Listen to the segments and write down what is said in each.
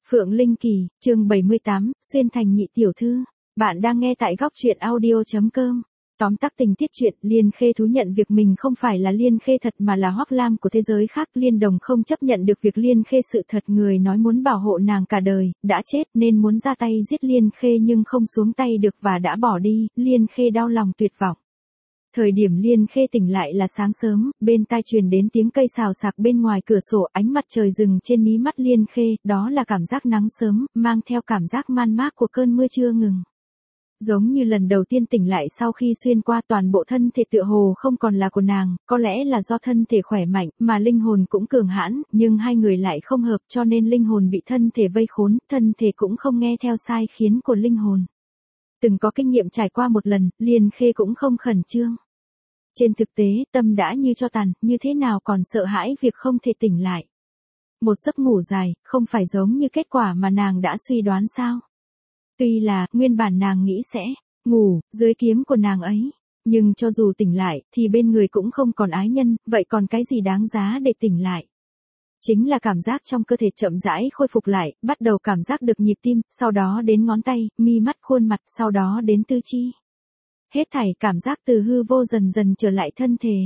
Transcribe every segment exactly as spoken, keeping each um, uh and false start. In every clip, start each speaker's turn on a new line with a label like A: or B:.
A: Phượng Linh Kỳ, chương bảy mươi tám, xuyên thành nhị tiểu thư. Bạn đang nghe tại góc truyện audio chấm com. Tóm tắt tình tiết truyện, Liên Khê thú nhận việc mình không phải là Liên Khê thật mà là Hoắc Lam của thế giới khác. Liên Đồng không chấp nhận được việc Liên Khê sự thật, người nói muốn bảo hộ nàng cả đời, đã chết nên muốn ra tay giết Liên Khê nhưng không xuống tay được và đã bỏ đi. Liên Khê đau lòng tuyệt vọng. Thời điểm Liên Khê tỉnh lại là sáng sớm, bên tai truyền đến tiếng cây xào xạc bên ngoài cửa sổ, ánh mặt trời rừng trên mí mắt Liên Khê, đó là cảm giác nắng sớm, mang theo cảm giác man mác của cơn mưa chưa ngừng. Giống như lần đầu tiên tỉnh lại sau khi xuyên qua, toàn bộ thân thể tựa hồ không còn là của nàng, có lẽ là do thân thể khỏe mạnh, mà linh hồn cũng cường hãn, nhưng hai người lại không hợp cho nên linh hồn bị thân thể vây khốn, thân thể cũng không nghe theo sai khiến của linh hồn. Từng có kinh nghiệm trải qua một lần, Liên Khê cũng không khẩn trương. Trên thực tế, tâm đã như tro tàn, như thế nào còn sợ hãi việc không thể tỉnh lại. Một giấc ngủ dài, không phải giống như kết quả mà nàng đã suy đoán sao. Tuy là, nguyên bản nàng nghĩ sẽ ngủ dưới kiếm của nàng ấy, nhưng cho dù tỉnh lại, thì bên người cũng không còn ái nhân, vậy còn cái gì đáng giá để tỉnh lại. Chính là cảm giác trong cơ thể chậm rãi khôi phục lại, bắt đầu cảm giác được nhịp tim, sau đó đến ngón tay, mi mắt, khuôn mặt, sau đó đến tư chi. Hết thảy cảm giác từ hư vô dần dần trở lại thân thể.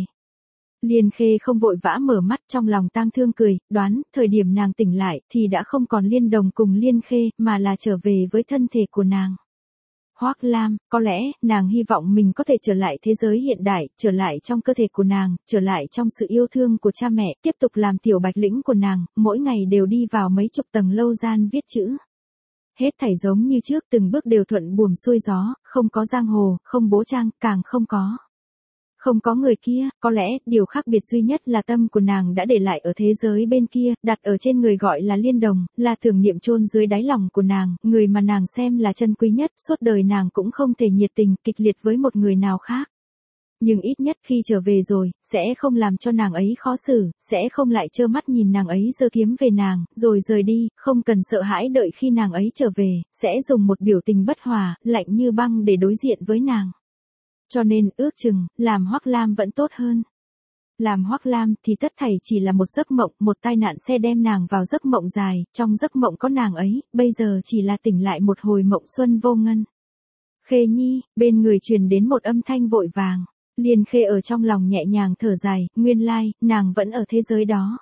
A: Liên Khê không vội vã mở mắt, trong lòng tang thương cười, đoán, thời điểm nàng tỉnh lại, thì đã không còn Liên Đồng cùng Liên Khê, mà là trở về với thân thể của nàng. Hoắc Lam, có lẽ, nàng hy vọng mình có thể trở lại thế giới hiện đại, trở lại trong cơ thể của nàng, trở lại trong sự yêu thương của cha mẹ, tiếp tục làm tiểu bạch lĩnh của nàng, mỗi ngày đều đi vào mấy chục tầng lâu gian viết chữ. Hết thảy giống như trước, từng bước đều thuận buồm xuôi gió, không có giang hồ, không bố trang, càng không có. Không có người kia, có lẽ, điều khác biệt duy nhất là tâm của nàng đã để lại ở thế giới bên kia, đặt ở trên người gọi là Liên Đồng, là tưởng niệm chôn dưới đáy lòng của nàng, người mà nàng xem là chân quý nhất, suốt đời nàng cũng không thể nhiệt tình, kịch liệt với một người nào khác. Nhưng ít nhất khi trở về rồi, sẽ không làm cho nàng ấy khó xử, sẽ không lại trơ mắt nhìn nàng ấy giơ kiếm về nàng, rồi rời đi, không cần sợ hãi đợi khi nàng ấy trở về, sẽ dùng một biểu tình bất hòa, lạnh như băng để đối diện với nàng. Cho nên, ước chừng, làm Hoắc Lam vẫn tốt hơn. Làm Hoắc Lam thì tất thảy chỉ là một giấc mộng, một tai nạn xe đem nàng vào giấc mộng dài, trong giấc mộng có nàng ấy, bây giờ chỉ là tỉnh lại một hồi mộng xuân vô ngân. Khê Nhi, bên người truyền đến một âm thanh vội vàng. Liên Khê ở trong lòng nhẹ nhàng thở dài, nguyên lai, nàng vẫn ở thế giới đó.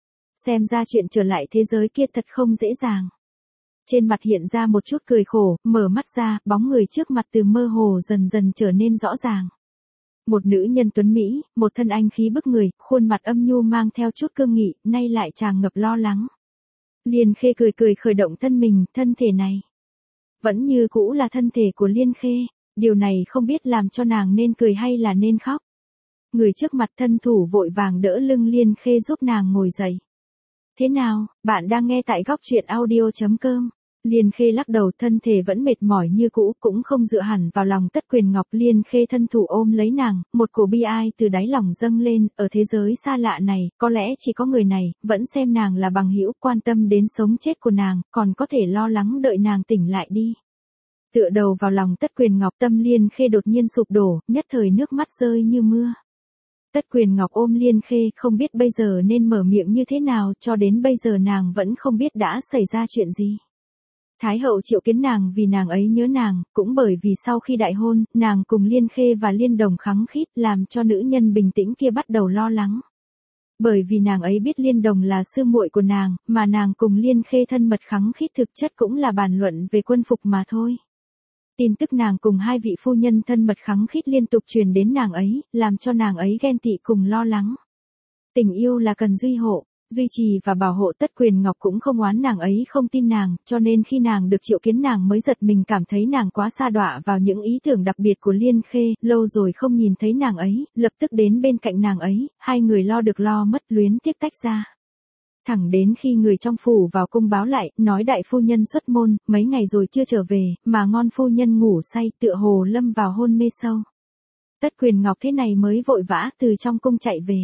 A: Xem ra chuyện trở lại thế giới kia thật không dễ dàng. Trên mặt hiện ra một chút cười khổ, mở mắt ra, bóng người trước mặt từ mơ hồ dần dần trở nên rõ ràng. Một nữ nhân tuấn Mỹ, một thân anh khí bức người, khuôn mặt âm nhu mang theo chút cương nghị, nay lại tràn ngập lo lắng. Liên Khê cười cười khởi động thân mình, thân thể này. Vẫn như cũ là thân thể của Liên Khê. Điều này không biết làm cho nàng nên cười hay là nên khóc. Người trước mặt thân thủ vội vàng đỡ lưng Liên Khê giúp nàng ngồi dậy. Thế nào, bạn đang nghe tại góc truyện audio chấm com. Liên Khê lắc đầu, thân thể vẫn mệt mỏi như cũ, cũng không dựa hẳn vào lòng Tất Quyền Ngọc. Liên Khê thân thủ ôm lấy nàng, một cổ bi ai từ đáy lòng dâng lên, ở thế giới xa lạ này, có lẽ chỉ có người này, vẫn xem nàng là bằng hữu, quan tâm đến sống chết của nàng, còn có thể lo lắng đợi nàng tỉnh lại đi. Tựa đầu vào lòng Tất Quyền Ngọc, tâm Liên Khê đột nhiên sụp đổ, nhất thời nước mắt rơi như mưa. Tất Quyền Ngọc ôm Liên Khê, không biết bây giờ nên mở miệng như thế nào, cho đến bây giờ nàng vẫn không biết đã xảy ra chuyện gì. Thái hậu triệu kiến nàng vì nàng ấy nhớ nàng, cũng bởi vì sau khi đại hôn, nàng cùng Liên Khê và Liên Đồng khắng khít, làm cho nữ nhân bình tĩnh kia bắt đầu lo lắng. Bởi vì nàng ấy biết Liên Đồng là sư muội của nàng, mà nàng cùng Liên Khê thân mật khắng khít thực chất cũng là bàn luận về quân phục mà thôi. Tin tức nàng cùng hai vị phu nhân thân mật khắng khít liên tục truyền đến nàng ấy, làm cho nàng ấy ghen tị cùng lo lắng. Tình yêu là cần duy hộ, duy trì và bảo hộ. Tất Quyền Ngọc cũng không oán nàng ấy không tin nàng, cho nên khi nàng được triệu kiến nàng mới giật mình cảm thấy nàng quá sa đọa vào những ý tưởng đặc biệt của Liên Khê, lâu rồi không nhìn thấy nàng ấy, lập tức đến bên cạnh nàng ấy, hai người lo được lo mất luyến tiếc tách ra. Thẳng đến khi người trong phủ vào cung báo lại, nói đại phu nhân xuất môn, mấy ngày rồi chưa trở về, mà ngon phu nhân ngủ say, tựa hồ lâm vào hôn mê sâu. Tất Quyền Ngọc thế này mới vội vã từ trong cung chạy về.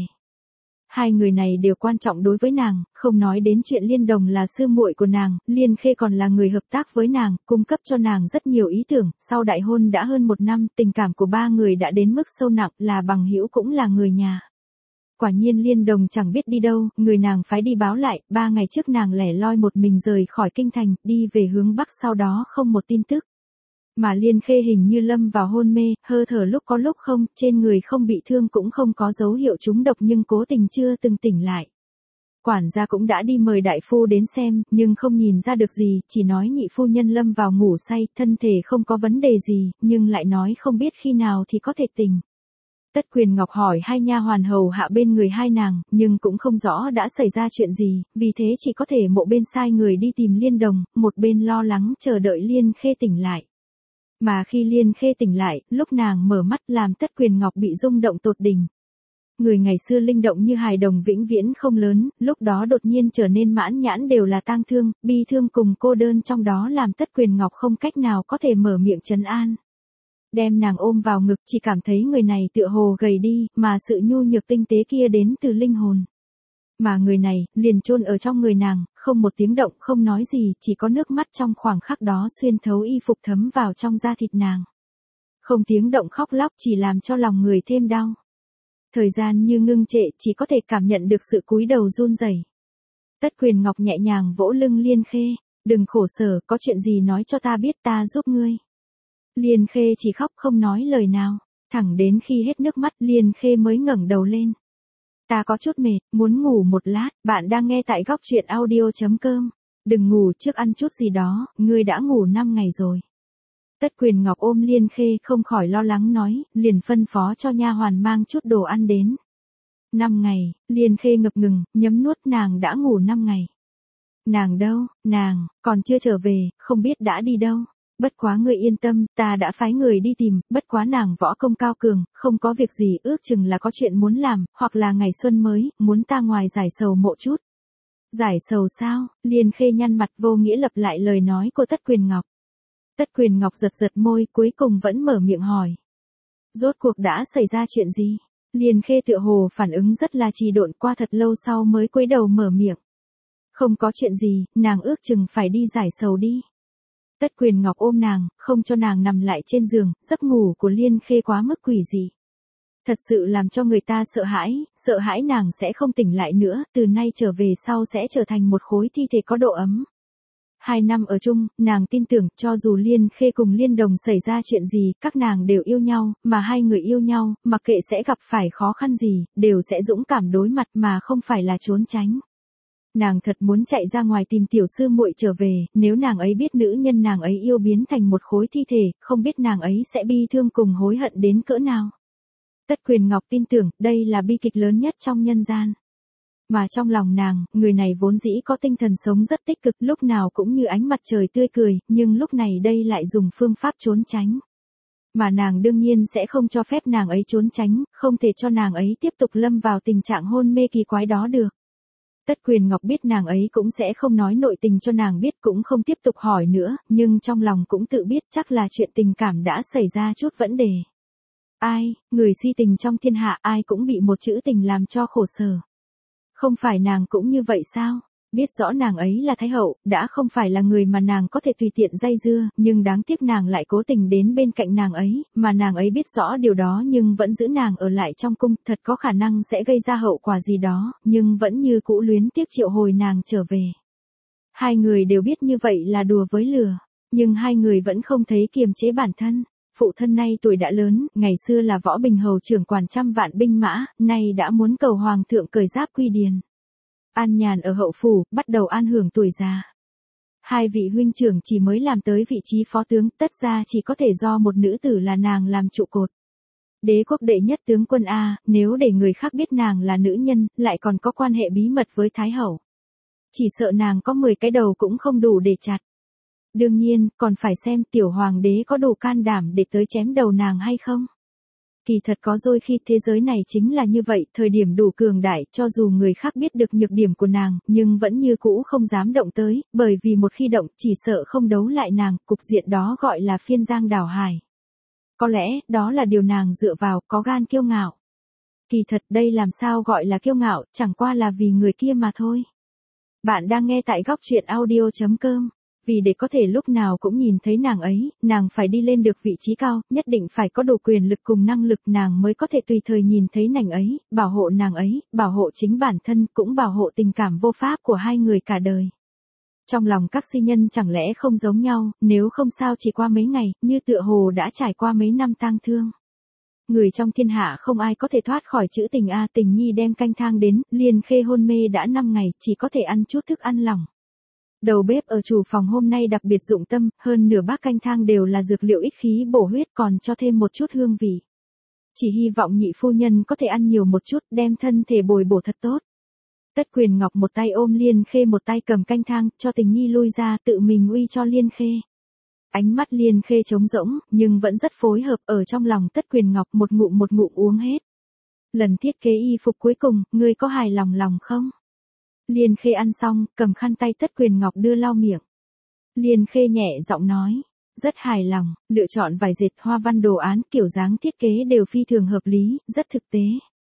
A: Hai người này đều quan trọng đối với nàng, không nói đến chuyện Liên Đồng là sư muội của nàng, Liên Khê còn là người hợp tác với nàng, cung cấp cho nàng rất nhiều ý tưởng, sau đại hôn đã hơn một năm, tình cảm của ba người đã đến mức sâu nặng, là bằng hữu cũng là người nhà. Quả nhiên Liên Đồng chẳng biết đi đâu, người nàng phái đi báo lại, ba ngày trước nàng lẻ loi một mình rời khỏi kinh thành, đi về hướng bắc sau đó không một tin tức. Mà Liên Khê hình như lâm vào hôn mê, hơi thở lúc có lúc không, trên người không bị thương cũng không có dấu hiệu trúng độc nhưng cố tình chưa từng tỉnh lại. Quản gia cũng đã đi mời đại phu đến xem, nhưng không nhìn ra được gì, chỉ nói nhị phu nhân lâm vào ngủ say, thân thể không có vấn đề gì, nhưng lại nói không biết khi nào thì có thể tỉnh. Tất Quyền Ngọc hỏi hai nha hoàn hầu hạ bên người hai nàng, nhưng cũng không rõ đã xảy ra chuyện gì, vì thế chỉ có thể mộ bên sai người đi tìm Liên Đồng, một bên lo lắng chờ đợi Liên Khê tỉnh lại. Mà khi Liên Khê tỉnh lại, lúc nàng mở mắt làm Tất Quyền Ngọc bị rung động tột đỉnh. Người ngày xưa linh động như hài đồng vĩnh viễn không lớn, lúc đó đột nhiên trở nên mãn nhãn đều là tang thương, bi thương cùng cô đơn trong đó làm Tất Quyền Ngọc không cách nào có thể mở miệng trấn an. Đem nàng ôm vào ngực chỉ cảm thấy người này tựa hồ gầy đi, mà sự nhu nhược tinh tế kia đến từ linh hồn. Mà người này, liền chôn ở trong người nàng, không một tiếng động, không nói gì, chỉ có nước mắt trong khoảng khắc đó xuyên thấu y phục thấm vào trong da thịt nàng. Không tiếng động khóc lóc chỉ làm cho lòng người thêm đau. Thời gian như ngưng trệ, chỉ có thể cảm nhận được sự cúi đầu run rẩy. Tất Quyền Ngọc nhẹ nhàng vỗ lưng Liên Khê, đừng khổ sở, có chuyện gì nói cho ta biết ta giúp ngươi. Liên Khê chỉ khóc không nói lời nào, thẳng đến khi hết nước mắt Liên Khê mới ngẩng đầu lên. Ta có chút mệt, muốn ngủ một lát, bạn đang nghe tại góc truyện audio chấm com. Đừng ngủ trước ăn chút gì đó, ngươi đã ngủ năm ngày rồi. Tất Quyền Ngọc ôm Liên Khê không khỏi lo lắng nói, liền phân phó cho nha hoàn mang chút đồ ăn đến. Năm ngày, Liên Khê ngập ngừng, nhấm nuốt nàng đã ngủ năm ngày. Nàng đâu, nàng, còn chưa trở về, không biết đã đi đâu. Bất quá ngươi yên tâm, ta đã phái người đi tìm, bất quá nàng võ công cao cường, không có việc gì ước chừng là có chuyện muốn làm, hoặc là ngày xuân mới, muốn ta ngoài giải sầu mộ chút. Giải sầu sao? Liên Khê nhăn mặt vô nghĩa lặp lại lời nói của Tất Quyền Ngọc. Tất Quyền Ngọc giật giật môi, cuối cùng vẫn mở miệng hỏi. Rốt cuộc đã xảy ra chuyện gì? Liên Khê tựa hồ phản ứng rất là trì độn, qua thật lâu sau mới cúi đầu mở miệng. Không có chuyện gì, nàng ước chừng phải đi giải sầu đi. Tất Quyền Ngọc ôm nàng, không cho nàng nằm lại trên giường, giấc ngủ của Liên Khê quá mức quỷ dị. Thật sự làm cho người ta sợ hãi, sợ hãi nàng sẽ không tỉnh lại nữa, từ nay trở về sau sẽ trở thành một khối thi thể có độ ấm. Hai năm ở chung, nàng tin tưởng, cho dù Liên Khê cùng Liên Đồng xảy ra chuyện gì, các nàng đều yêu nhau, mà hai người yêu nhau, mặc kệ sẽ gặp phải khó khăn gì, đều sẽ dũng cảm đối mặt mà không phải là trốn tránh. Nàng thật muốn chạy ra ngoài tìm tiểu sư muội trở về, nếu nàng ấy biết nữ nhân nàng ấy yêu biến thành một khối thi thể, không biết nàng ấy sẽ bi thương cùng hối hận đến cỡ nào. Tất Quyền Ngọc tin tưởng, đây là bi kịch lớn nhất trong nhân gian. Mà trong lòng nàng, người này vốn dĩ có tinh thần sống rất tích cực, lúc nào cũng như ánh mặt trời tươi cười, nhưng lúc này đây lại dùng phương pháp trốn tránh. Mà nàng đương nhiên sẽ không cho phép nàng ấy trốn tránh, không thể cho nàng ấy tiếp tục lâm vào tình trạng hôn mê kỳ quái đó được. Tất Quyền Ngọc biết nàng ấy cũng sẽ không nói nội tình cho nàng biết, cũng không tiếp tục hỏi nữa, nhưng trong lòng cũng tự biết chắc là chuyện tình cảm đã xảy ra chút vấn đề. Ai, người si tình trong thiên hạ ai cũng bị một chữ tình làm cho khổ sở. Không phải nàng cũng như vậy sao? Biết rõ nàng ấy là thái hậu, đã không phải là người mà nàng có thể tùy tiện dây dưa, nhưng đáng tiếc nàng lại cố tình đến bên cạnh nàng ấy, mà nàng ấy biết rõ điều đó nhưng vẫn giữ nàng ở lại trong cung, thật có khả năng sẽ gây ra hậu quả gì đó, nhưng vẫn như cũ luyến tiếc triệu hồi nàng trở về. Hai người đều biết như vậy là đùa với lửa, nhưng hai người vẫn không thấy kiềm chế bản thân. Phụ thân nay tuổi đã lớn, ngày xưa là võ bình hầu trưởng quản trăm vạn binh mã, nay đã muốn cầu hoàng thượng cởi giáp quy điền. An nhàn ở hậu phủ, bắt đầu an hưởng tuổi già. Hai vị huynh trưởng chỉ mới làm tới vị trí phó tướng, tất ra chỉ có thể do một nữ tử là nàng làm trụ cột. Đế quốc đệ nhất tướng quân A, nếu để người khác biết nàng là nữ nhân, lại còn có quan hệ bí mật với thái hậu. Chỉ sợ nàng có mười cái đầu cũng không đủ để chặt. Đương nhiên, còn phải xem tiểu hoàng đế có đủ can đảm để tới chém đầu nàng hay không. Kỳ thật có đôi khi thế giới này chính là như vậy, thời điểm đủ cường đại, cho dù người khác biết được nhược điểm của nàng, nhưng vẫn như cũ không dám động tới, bởi vì một khi động, chỉ sợ không đấu lại nàng, cục diện đó gọi là phiên giang đảo hải. Có lẽ, đó là điều nàng dựa vào, có gan kiêu ngạo. Kỳ thật đây làm sao gọi là kiêu ngạo, chẳng qua là vì người kia mà thôi. Bạn đang nghe tại góc truyện audio chấm com. Vì để có thể lúc nào cũng nhìn thấy nàng ấy, nàng phải đi lên được vị trí cao, nhất định phải có đủ quyền lực cùng năng lực nàng mới có thể tùy thời nhìn thấy nàng ấy, bảo hộ nàng ấy, bảo hộ chính bản thân cũng bảo hộ tình cảm vô pháp của hai người cả đời. Trong lòng các si nhân chẳng lẽ không giống nhau, nếu không sao chỉ qua mấy ngày, như tựa hồ đã trải qua mấy năm tang thương. Người trong thiên hạ không ai có thể thoát khỏi chữ tình a, Tình Nhi đem canh thang đến, Liên Khê hôn mê đã năm ngày, chỉ có thể ăn chút thức ăn lỏng. Đầu bếp ở chủ phòng hôm nay đặc biệt dụng tâm, hơn nửa bát canh thang đều là dược liệu ích khí bổ huyết còn cho thêm một chút hương vị. Chỉ hy vọng nhị phu nhân có thể ăn nhiều một chút, đem thân thể bồi bổ thật tốt. Tất Quyền Ngọc một tay ôm Liên Khê một tay cầm canh thang, cho Tình Nhi lui ra tự mình uy cho Liên Khê. Ánh mắt Liên Khê trống rỗng, nhưng vẫn rất phối hợp, ở trong lòng Tất Quyền Ngọc một ngụm một ngụm uống hết. Lần thiết kế y phục cuối cùng, ngươi có hài lòng lòng không? Liên Khê ăn xong, cầm khăn tay Tất Quyền Ngọc đưa lau miệng. Liên Khê nhẹ giọng nói, rất hài lòng, lựa chọn vải dệt hoa văn đồ án, kiểu dáng thiết kế đều phi thường hợp lý, rất thực tế.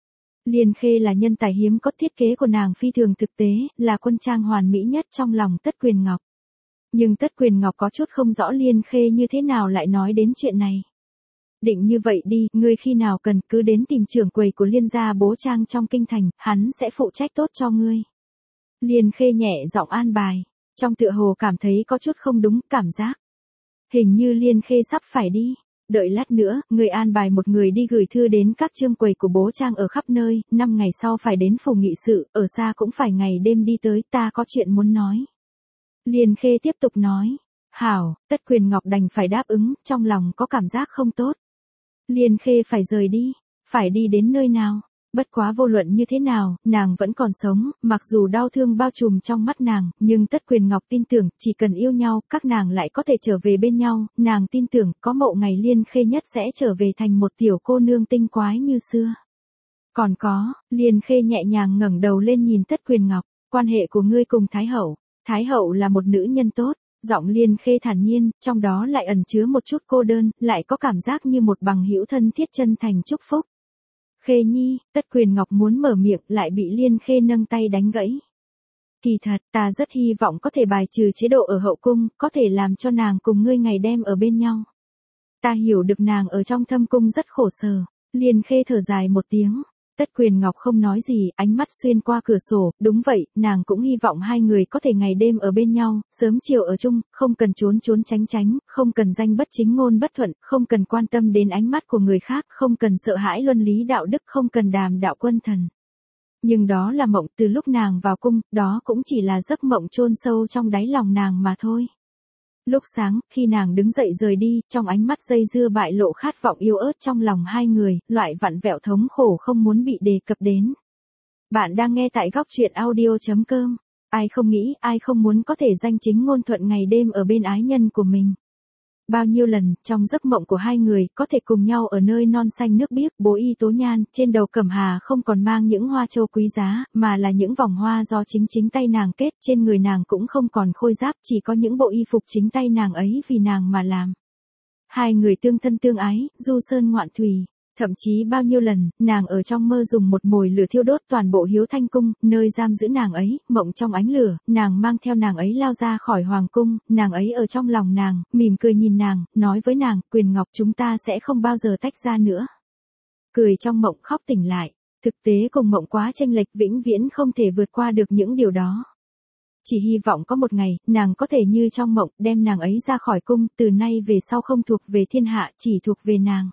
A: Liên Khê là nhân tài hiếm có, thiết kế của nàng phi thường thực tế, là quân trang hoàn mỹ nhất trong lòng Tất Quyền Ngọc. Nhưng Tất Quyền Ngọc có chút không rõ Liên Khê như thế nào lại nói đến chuyện này. Định như vậy đi, ngươi khi nào cần cứ đến tìm trưởng quầy của Liên gia bố trang trong kinh thành, hắn sẽ phụ trách tốt cho ngươi. Liên Khê nhẹ giọng an bài, trong tựa hồ cảm thấy có chút không đúng, cảm giác. Hình như Liên Khê sắp phải đi, đợi lát nữa, người an bài một người đi gửi thư đến các chương quầy của bố trang ở khắp nơi, năm ngày sau phải đến phủ nghị sự, ở xa cũng phải ngày đêm đi tới, ta có chuyện muốn nói. Liên Khê tiếp tục nói, hảo, Tất Quyền Ngọc đành phải đáp ứng, trong lòng có cảm giác không tốt. Liên Khê phải rời đi, phải đi đến nơi nào? Bất quá vô luận như thế nào, nàng vẫn còn sống, mặc dù đau thương bao trùm trong mắt nàng, nhưng Tất Quyền Ngọc tin tưởng, chỉ cần yêu nhau, các nàng lại có thể trở về bên nhau, nàng tin tưởng, có mộ ngày Liên Khê nhất sẽ trở về thành một tiểu cô nương tinh quái như xưa. Còn có, Liên Khê nhẹ nhàng ngẩng đầu lên nhìn Tất Quyền Ngọc, quan hệ của ngươi cùng Thái Hậu, Thái Hậu là một nữ nhân tốt. Giọng Liên Khê thản nhiên, trong đó lại ẩn chứa một chút cô đơn, lại có cảm giác như một bằng hữu thân thiết chân thành chúc phúc. Khê Nhi, Tất Quyền Ngọc muốn mở miệng lại bị Liên Khê nâng tay đánh gãy. Kỳ thật, ta rất hy vọng có thể bài trừ chế độ ở hậu cung, có thể làm cho nàng cùng ngươi ngày đêm ở bên nhau. Ta hiểu được nàng ở trong thâm cung rất khổ sở. Liên Khê thở dài một tiếng. Tất Quyền Ngọc không nói gì, ánh mắt xuyên qua cửa sổ, đúng vậy, nàng cũng hy vọng hai người có thể ngày đêm ở bên nhau, sớm chiều ở chung, không cần trốn trốn tránh tránh, không cần danh bất chính ngôn bất thuận, không cần quan tâm đến ánh mắt của người khác, không cần sợ hãi luân lý đạo đức, không cần đàm đạo quân thần. Nhưng đó là mộng, từ lúc nàng vào cung, đó cũng chỉ là giấc mộng chôn sâu trong đáy lòng nàng mà thôi. Lúc sáng, khi nàng đứng dậy rời đi, trong ánh mắt dây dưa bại lộ khát vọng yêu ớt trong lòng hai người, loại vặn vẹo thống khổ không muốn bị đề cập đến. Bạn đang nghe tại góc truyện audio chấm com. Ai không nghĩ, ai không muốn có thể danh chính ngôn thuận ngày đêm ở bên ái nhân của mình. Bao nhiêu lần, trong giấc mộng của hai người, có thể cùng nhau ở nơi non xanh nước biếc, bố y tố nhan, trên đầu cẩm hà không còn mang những hoa châu quý giá, mà là những vòng hoa do chính chính tay nàng kết, trên người nàng cũng không còn khôi giáp, chỉ có những bộ y phục chính tay nàng ấy vì nàng mà làm. Hai người tương thân tương ái, du sơn ngoạn thủy. Thậm chí bao nhiêu lần, nàng ở trong mơ dùng một mồi lửa thiêu đốt toàn bộ Hiếu Thanh Cung, nơi giam giữ nàng ấy, mộng trong ánh lửa, nàng mang theo nàng ấy lao ra khỏi hoàng cung, nàng ấy ở trong lòng nàng, mỉm cười nhìn nàng, nói với nàng, Quyền Ngọc chúng ta sẽ không bao giờ tách ra nữa. Cười trong mộng khóc tỉnh lại, thực tế cùng mộng quá chênh lệch vĩnh viễn không thể vượt qua được những điều đó. Chỉ hy vọng có một ngày, nàng có thể như trong mộng, đem nàng ấy ra khỏi cung, từ nay về sau không thuộc về thiên hạ, chỉ thuộc về nàng.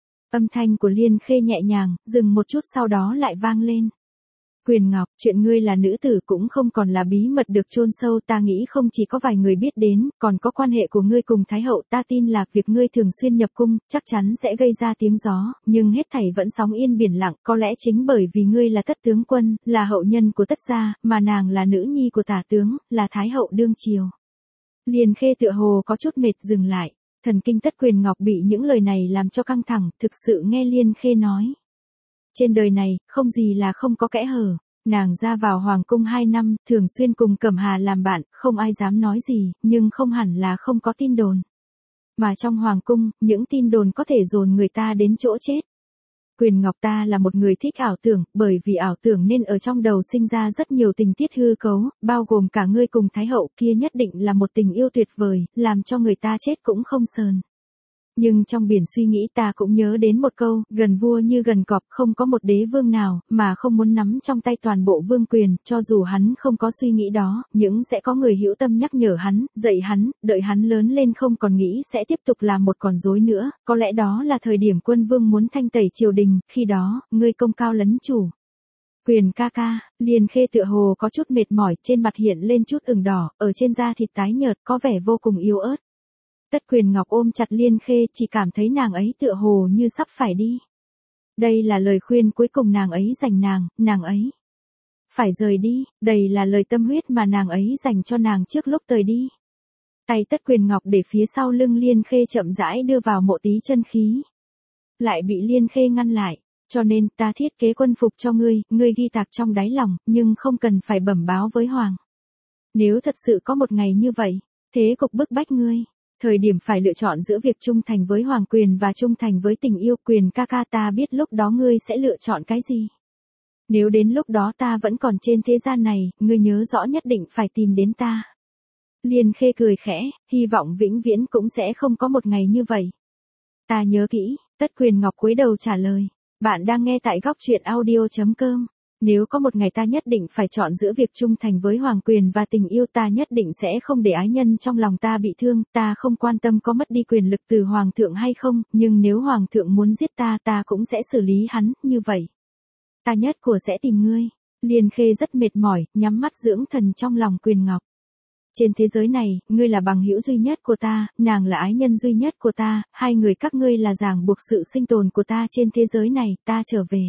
A: Âm thanh của Liên Khê nhẹ nhàng, dừng một chút sau đó lại vang lên. Quyền Ngọc, chuyện ngươi là nữ tử cũng không còn là bí mật được chôn sâu, ta nghĩ không chỉ có vài người biết đến, còn có quan hệ của ngươi cùng Thái Hậu, ta tin là việc ngươi thường xuyên nhập cung, chắc chắn sẽ gây ra tiếng gió, nhưng hết thảy vẫn sóng yên biển lặng, có lẽ chính bởi vì ngươi là Tất tướng quân, là hậu nhân của Tất gia, mà nàng là nữ nhi của tả tướng, là Thái Hậu đương triều. Liên Khê tựa hồ có chút mệt dừng lại. Thần kinh Tất Quyền Ngọc bị những lời này làm cho căng thẳng, thực sự nghe Liên Khê nói. Trên đời này, không gì là không có kẽ hở. Nàng ra vào hoàng cung hai năm, thường xuyên cùng Cẩm Hà làm bạn, không ai dám nói gì, nhưng không hẳn là không có tin đồn. Mà trong hoàng cung, những tin đồn có thể dồn người ta đến chỗ chết. Quyền Ngọc, ta là một người thích ảo tưởng, bởi vì ảo tưởng nên ở trong đầu sinh ra rất nhiều tình tiết hư cấu, bao gồm cả ngươi cùng Thái hậu kia nhất định là một tình yêu tuyệt vời, làm cho người ta chết cũng không sờn. Nhưng trong biển suy nghĩ ta cũng nhớ đến một câu, gần vua như gần cọp, không có một đế vương nào, mà không muốn nắm trong tay toàn bộ vương quyền, cho dù hắn không có suy nghĩ đó, nhưng sẽ có người hữu tâm nhắc nhở hắn, dạy hắn, đợi hắn lớn lên không còn nghĩ sẽ tiếp tục làm một con rối nữa, có lẽ đó là thời điểm quân vương muốn thanh tẩy triều đình, khi đó, ngươi công cao lấn chủ. Quyền ca ca, Liên Khê tựa hồ có chút mệt mỏi, trên mặt hiện lên chút ửng đỏ, ở trên da thịt tái nhợt, có vẻ vô cùng yếu ớt. Tất Quyền Ngọc ôm chặt Liên Khê, chỉ cảm thấy nàng ấy tựa hồ như sắp phải đi. Đây là lời khuyên cuối cùng nàng ấy dành nàng, nàng ấy phải rời đi, đây là lời tâm huyết mà nàng ấy dành cho nàng trước lúc rời đi. Tay Tất Quyền Ngọc để phía sau lưng Liên Khê chậm rãi đưa vào mộ tí chân khí. Lại bị Liên Khê ngăn lại, cho nên ta thiết kế quân phục cho ngươi, ngươi ghi tạc trong đáy lòng, nhưng không cần phải bẩm báo với Hoàng. Nếu thật sự có một ngày như vậy, thế cục bức bách ngươi. Thời điểm phải lựa chọn giữa việc trung thành với hoàng quyền và trung thành với tình yêu. Quyền ca ca, ta biết lúc đó ngươi sẽ lựa chọn cái gì. Nếu đến lúc đó ta vẫn còn trên thế gian này, ngươi nhớ rõ nhất định phải tìm đến ta. Liên Khê cười khẽ, hy vọng vĩnh viễn cũng sẽ không có một ngày như vậy. Ta nhớ kỹ. Tất Quyền Ngọc cúi đầu trả lời. Bạn đang nghe tại góc truyện audio chấm com. Nếu có một ngày ta nhất định phải chọn giữa việc trung thành với hoàng quyền và tình yêu, ta nhất định sẽ không để ái nhân trong lòng ta bị thương, ta không quan tâm có mất đi quyền lực từ hoàng thượng hay không, nhưng nếu hoàng thượng muốn giết ta, ta cũng sẽ xử lý hắn, như vậy. Ta nhất của sẽ tìm ngươi. Liên Khê rất mệt mỏi, nhắm mắt dưỡng thần trong lòng Quyền Ngọc. Trên thế giới này, ngươi là bằng hữu duy nhất của ta, nàng là ái nhân duy nhất của ta, hai người các ngươi là ràng buộc sự sinh tồn của ta trên thế giới này, ta trở về.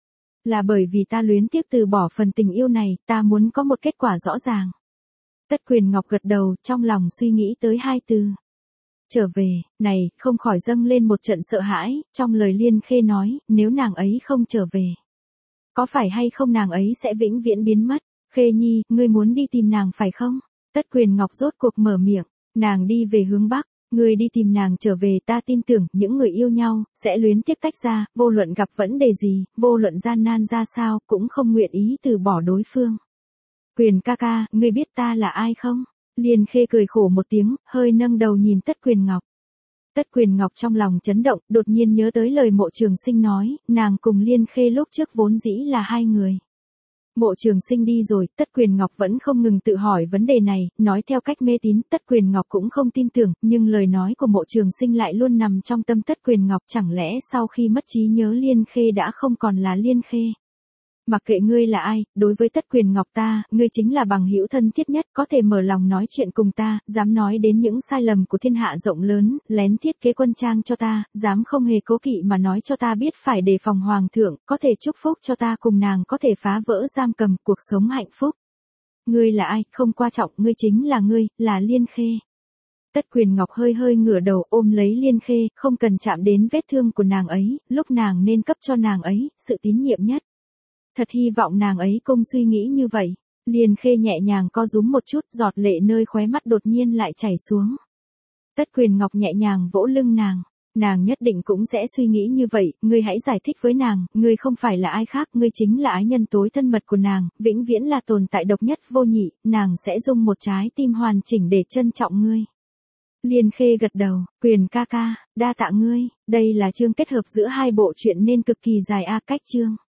A: Là bởi vì ta luyến tiếc từ bỏ phần tình yêu này, ta muốn có một kết quả rõ ràng. Tất Quyền Ngọc gật đầu, trong lòng suy nghĩ tới hai từ. Trở về, này, không khỏi dâng lên một trận sợ hãi, trong lời Liên Khê nói, nếu nàng ấy không trở về. Có phải hay không nàng ấy sẽ vĩnh viễn biến mất? Khê Nhi, ngươi muốn đi tìm nàng phải không? Tất Quyền Ngọc rốt cuộc mở miệng, nàng đi về hướng Bắc. Ngươi đi tìm nàng trở về, ta tin tưởng những người yêu nhau sẽ luyến tiếc tách ra, vô luận gặp vấn đề gì, vô luận gian nan ra sao, cũng không nguyện ý từ bỏ đối phương. Quyền ca ca, ngươi biết ta là ai không? Liên Khê cười khổ một tiếng, hơi nâng đầu nhìn Tất Quyền Ngọc. Tất Quyền Ngọc trong lòng chấn động, đột nhiên nhớ tới lời Mộ Trường Sinh nói, nàng cùng Liên Khê lúc trước vốn dĩ là hai người. Mộ Trường Sinh đi rồi, Tất Quyền Ngọc vẫn không ngừng tự hỏi vấn đề này, nói theo cách mê tín, Tất Quyền Ngọc cũng không tin tưởng, nhưng lời nói của Mộ Trường Sinh lại luôn nằm trong tâm Tất Quyền Ngọc, chẳng lẽ sau khi mất trí nhớ Liên Khê đã không còn là Liên Khê. Mặc kệ ngươi là ai, đối với Tất Quyền Ngọc ta, ngươi chính là bằng hữu thân thiết nhất, có thể mở lòng nói chuyện cùng ta, dám nói đến những sai lầm của thiên hạ rộng lớn, lén thiết kế quân trang cho ta, dám không hề cố kỵ mà nói cho ta biết phải đề phòng hoàng thượng, có thể chúc phúc cho ta cùng nàng có thể phá vỡ giam cầm cuộc sống hạnh phúc. Ngươi là ai, không quan trọng, ngươi chính là ngươi, là Liên Khê. Tất Quyền Ngọc hơi hơi ngửa đầu ôm lấy Liên Khê, không cần chạm đến vết thương của nàng ấy, lúc nàng nên cấp cho nàng ấy, sự tín nhiệm nhất. Thật hy vọng nàng ấy cũng suy nghĩ như vậy. Liên Khê nhẹ nhàng co rúm một chút, giọt lệ nơi khóe mắt đột nhiên lại chảy xuống. Tất Quyền Ngọc nhẹ nhàng vỗ lưng nàng. Nàng nhất định cũng sẽ suy nghĩ như vậy, ngươi hãy giải thích với nàng, ngươi không phải là ai khác, ngươi chính là ái nhân tối thân mật của nàng, vĩnh viễn là tồn tại độc nhất vô nhị, nàng sẽ dùng một trái tim hoàn chỉnh để trân trọng ngươi. Liên Khê gật đầu, Quyền ca ca, đa tạ ngươi, đây là chương kết hợp giữa hai bộ truyện nên cực kỳ dài a cách chương.